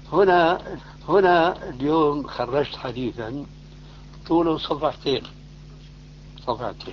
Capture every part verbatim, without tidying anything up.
هنا هنا اليوم خرجت حديثا طوله صفحتين صفحتين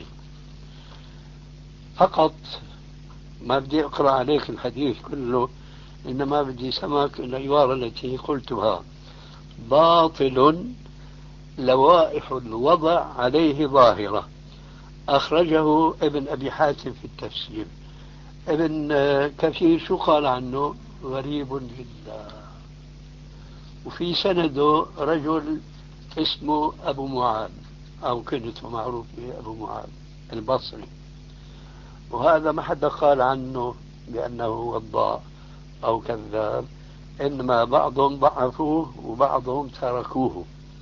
فقط. ما بدي أقرأ عليك الحديث كله، إنما بدي سمك العبارة التي قلتها: باطل لوائح الوضع عليه ظاهرة. أخرجه ابن أبي حاتم في التفسير. ابن كثير شو قال عنه؟ غريب جدا. وفي سنده رجل اسمه أبو معاذ، أو كنيته معروف به أبو معاذ البصري، وهذا ما حدا قال عنه بأنه وضاع أو كذاب، إنما بعضهم ضعفوه وبعضهم تركوه.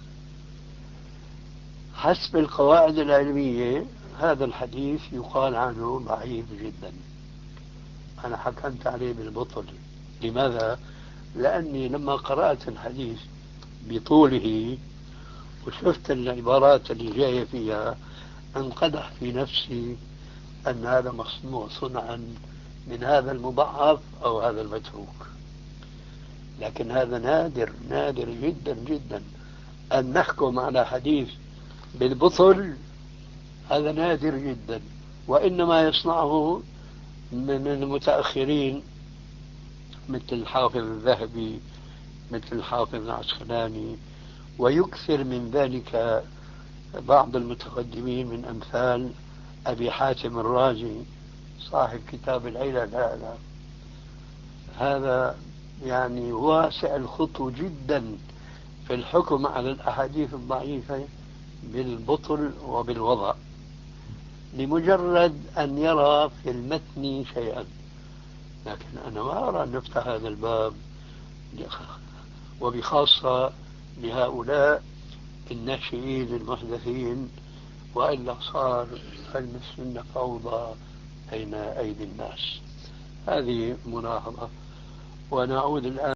حسب القواعد العلمية هذا الحديث يقال عنه ضعيف جدا. أنا حكمت عليه بالبطل. لماذا؟ لأني لما قرأت الحديث بطوله وشفت العبارات اللي جاية فيها انقدح في نفسي أن هذا مصنوع صنعا من هذا المضعف أو هذا المتروك. لكن هذا نادر نادر جدا جدا أن نحكم على حديث بالبطل. هذا نادر جدا، وإنما يصنعه من المتأخرين مثل الحافظ الذهبي، مثل الحافظ العسقلاني، ويكثر من ذلك بعض المتقدمين من أمثال أبي حاتم الرازي صاحب كتاب العلل. هذا هذا يعني واسع الخطو جدا في الحكم على الأحاديث الضعيفة بالبطل وبالوضع، لمجرد أن يرى في المتن شيئا. لكن أنا ما أرى أن نفتح هذا الباب، وبخاصة لهؤلاء الناشئين المحدثين، وإلا صار علم السنة فوضى بين أيدي الناس. هذه ملاحظة، ونعود الآن